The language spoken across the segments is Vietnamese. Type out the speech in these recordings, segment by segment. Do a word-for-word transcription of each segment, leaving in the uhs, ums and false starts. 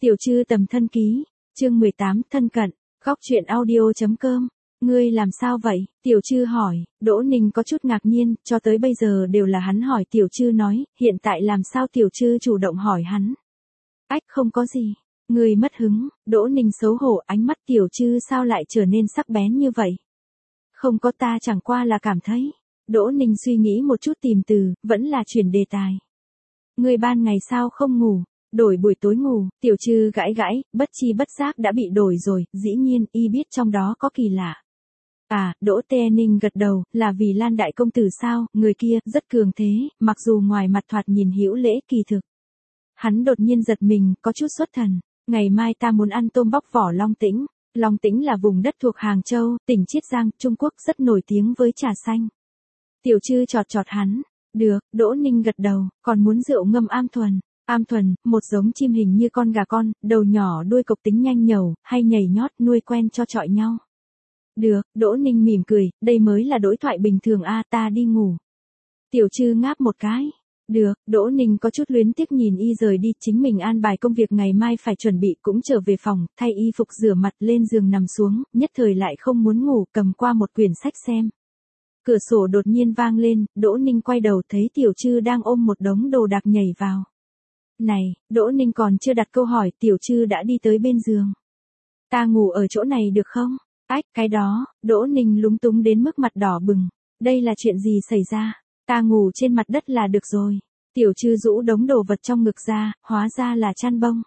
Tiểu Trư Tầm Thân Ký, chương mười tám, thân cận, góc truyện audio.com. Ngươi làm sao vậy? Tiểu Trư hỏi. Đỗ Ninh có chút ngạc nhiên, cho tới bây giờ đều là hắn hỏi. Tiểu Trư nói, hiện tại làm sao Tiểu Trư chủ động hỏi hắn? Ách, không có gì. Ngươi mất hứng. Đỗ Ninh xấu hổ, ánh mắt Tiểu Trư sao lại trở nên sắc bén như vậy? Không có, ta chẳng qua là cảm thấy. Đỗ Ninh suy nghĩ một chút tìm từ, vẫn là chuyển đề tài. Ngươi ban ngày sao không ngủ? Đổi buổi tối ngủ. Tiểu Trư gãi gãi, bất chi bất giác đã bị đổi rồi, dĩ nhiên, y biết trong đó có kỳ lạ. À, Đỗ Tê Ninh gật đầu, là vì Lan đại công tử sao? Người kia, rất cường thế, mặc dù ngoài mặt thoạt nhìn hữu lễ, kỳ thực. Hắn đột nhiên giật mình, có chút xuất thần. Ngày mai ta muốn ăn tôm bóc vỏ Long Tĩnh. Long Tĩnh là vùng đất thuộc Hàng Châu, tỉnh Chiết Giang, Trung Quốc, rất nổi tiếng với trà xanh. Tiểu Trư chọt chọt hắn. Được, Đỗ Ninh gật đầu, còn muốn rượu ngâm am thuần. Am thuần, một giống chim hình như con gà con, đầu nhỏ đuôi cộc tính nhanh nhẩu, hay nhảy nhót, nuôi quen cho chọi nhau. Được, Đỗ Ninh mỉm cười, đây mới là đối thoại bình thường a, ta đi ngủ. Tiểu Trư ngáp một cái. Được, Đỗ Ninh có chút luyến tiếc nhìn y rời đi, chính mình an bài công việc ngày mai phải chuẩn bị, cũng trở về phòng, thay y phục rửa mặt, lên giường nằm xuống, nhất thời lại không muốn ngủ, cầm qua một quyển sách xem. Cửa sổ đột nhiên vang lên, Đỗ Ninh quay đầu thấy Tiểu Trư đang ôm một đống đồ đạc nhảy vào. Này, Đỗ Ninh còn chưa đặt câu hỏi, Tiểu Trư đã đi tới bên giường. Ta ngủ ở chỗ này được không? Ách, cái đó, Đỗ Ninh lúng túng đến mức mặt đỏ bừng. Đây là chuyện gì xảy ra? Ta ngủ trên mặt đất là được rồi. Tiểu Trư rũ đống đồ vật trong ngực ra, hóa ra là chăn bông.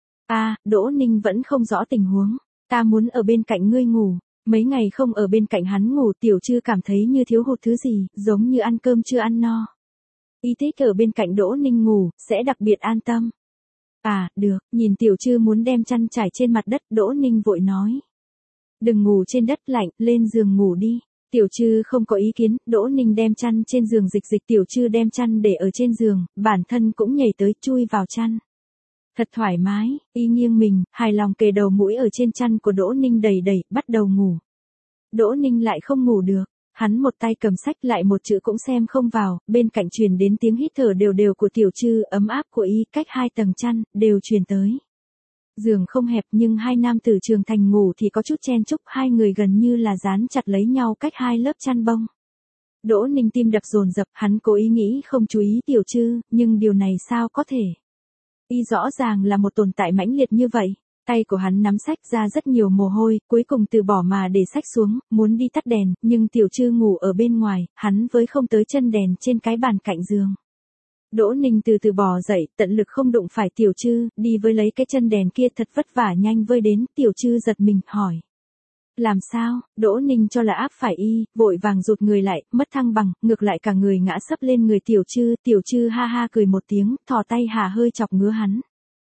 À, Đỗ Ninh vẫn không rõ tình huống. Ta muốn ở bên cạnh ngươi ngủ. Mấy ngày không ở bên cạnh hắn ngủ, Tiểu Trư cảm thấy như thiếu hụt thứ gì, giống như ăn cơm chưa ăn no. Y thích ở bên cạnh Đỗ Ninh ngủ, sẽ đặc biệt an tâm. À, được, nhìn Tiểu Trư muốn đem chăn trải trên mặt đất, Đỗ Ninh vội nói. Đừng ngủ trên đất lạnh, lên giường ngủ đi. Tiểu Trư không có ý kiến, Đỗ Ninh đem chăn trên giường dịch dịch, Tiểu Trư đem chăn để ở trên giường, bản thân cũng nhảy tới chui vào chăn. Thật thoải mái, y nghiêng mình, hài lòng kề đầu mũi ở trên chăn của Đỗ Ninh đầy đầy, bắt đầu ngủ. Đỗ Ninh lại không ngủ được. Hắn một tay cầm sách lại một chữ cũng xem không vào, bên cạnh truyền đến tiếng hít thở đều đều của Tiểu Trư, ấm áp của y, cách hai tầng chăn, đều truyền tới. Giường không hẹp nhưng hai nam tử trưởng thành ngủ thì có chút chen chúc, hai người gần như là dán chặt lấy nhau cách hai lớp chăn bông. Đỗ Ninh tim đập dồn dập, hắn cố ý nghĩ không chú ý Tiểu Trư, nhưng điều này sao có thể? Y rõ ràng là một tồn tại mãnh liệt như vậy. Tay của hắn nắm sách ra rất nhiều mồ hôi, cuối cùng từ bỏ mà để sách xuống, muốn đi tắt đèn, nhưng Tiểu Trư ngủ ở bên ngoài, hắn với không tới chân đèn trên cái bàn cạnh giường. Đỗ Ninh từ từ bò dậy, tận lực không đụng phải Tiểu Trư, đi với lấy cái chân đèn kia thật vất vả nhanh vơi đến, Tiểu Trư giật mình, hỏi. Làm sao? Đỗ Ninh cho là áp phải y, vội vàng rụt người lại, mất thăng bằng, ngược lại cả người ngã sấp lên người Tiểu Trư, Tiểu Trư ha ha cười một tiếng, thò tay hà hơi chọc ngứa hắn.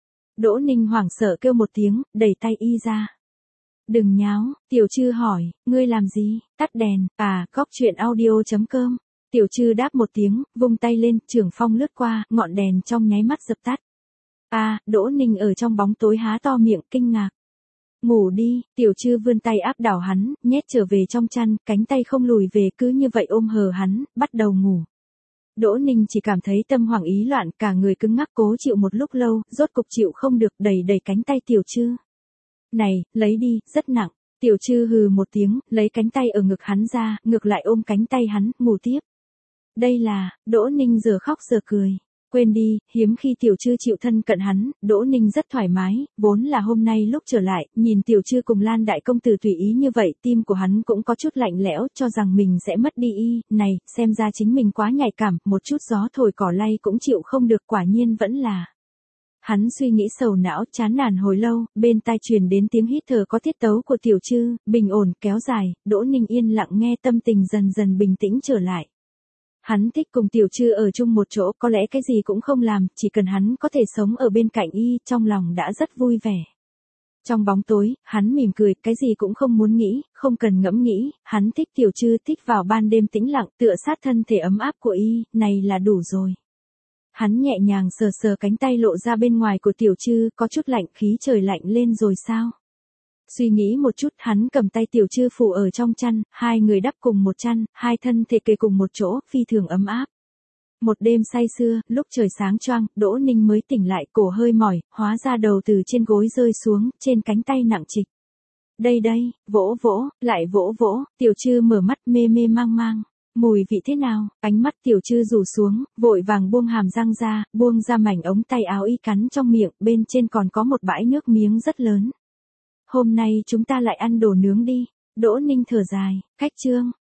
Đỗ Ninh hoảng sợ kêu một tiếng, đẩy tay y ra. Đừng nháo, Tiểu Trư hỏi, ngươi làm gì? Tắt đèn, à, góc truyện audio.com. Tiểu Trư đáp một tiếng, vung tay lên, trưởng phong lướt qua, ngọn đèn trong nháy mắt dập tắt. À, Đỗ Ninh ở trong bóng tối há to miệng, kinh ngạc. Ngủ đi, Tiểu Trư vươn tay áp đảo hắn, nhét trở về trong chăn, cánh tay không lùi về, cứ như vậy ôm hờ hắn, bắt đầu ngủ. Đỗ Ninh chỉ cảm thấy tâm hoảng ý loạn, cả người cứng ngắc, cố chịu một lúc lâu, rốt cục chịu không được, đẩy đẩy cánh tay Tiểu Trư. Này, lấy đi, rất nặng. Tiểu Trư hừ một tiếng, lấy cánh tay ở ngực hắn ra, ngược lại ôm cánh tay hắn, ngủ tiếp. Đây là, Đỗ Ninh giờ khóc giờ cười. Quên đi, hiếm khi Tiểu Trư chịu thân cận hắn, Đỗ Ninh rất thoải mái, vốn là hôm nay lúc trở lại, nhìn Tiểu Trư cùng Lan đại công tử tùy ý như vậy, tim của hắn cũng có chút lạnh lẽo, cho rằng mình sẽ mất đi y, này, xem ra chính mình quá nhạy cảm, một chút gió thổi cỏ lay cũng chịu không được, quả nhiên vẫn là. Hắn suy nghĩ sầu não, chán nản hồi lâu, bên tai truyền đến tiếng hít thở có tiết tấu của Tiểu Trư, bình ổn, kéo dài, Đỗ Ninh yên lặng nghe, tâm tình dần dần bình tĩnh trở lại. Hắn thích cùng Tiểu Trư ở chung một chỗ, có lẽ cái gì cũng không làm, chỉ cần hắn có thể sống ở bên cạnh y, trong lòng đã rất vui vẻ. Trong bóng tối, hắn mỉm cười, cái gì cũng không muốn nghĩ, không cần ngẫm nghĩ, hắn thích Tiểu Trư, thích vào ban đêm tĩnh lặng, tựa sát thân thể ấm áp của y, này là đủ rồi. Hắn nhẹ nhàng sờ sờ cánh tay lộ ra bên ngoài của Tiểu Trư, có chút lạnh, khí trời lạnh lên rồi sao? Suy nghĩ một chút, hắn cầm tay Tiểu Trư phủ ở trong chăn, hai người đắp cùng một chăn, hai thân thể kề cùng một chỗ, phi thường ấm áp. Một đêm say sưa, lúc trời sáng choang, Đỗ Ninh mới tỉnh lại, cổ hơi mỏi, hóa ra đầu từ trên gối rơi xuống, trên cánh tay nặng trịch. Đây đây, vỗ vỗ, lại vỗ vỗ, Tiểu Trư mở mắt mê mê mang mang. Mùi vị thế nào? Ánh mắt Tiểu Trư rủ xuống, vội vàng buông hàm răng ra, buông ra mảnh ống tay áo y cắn trong miệng, bên trên còn có một bãi nước miếng rất lớn. Hôm nay chúng ta lại ăn đồ nướng đi. Đỗ Ninh thở dài, cách chương.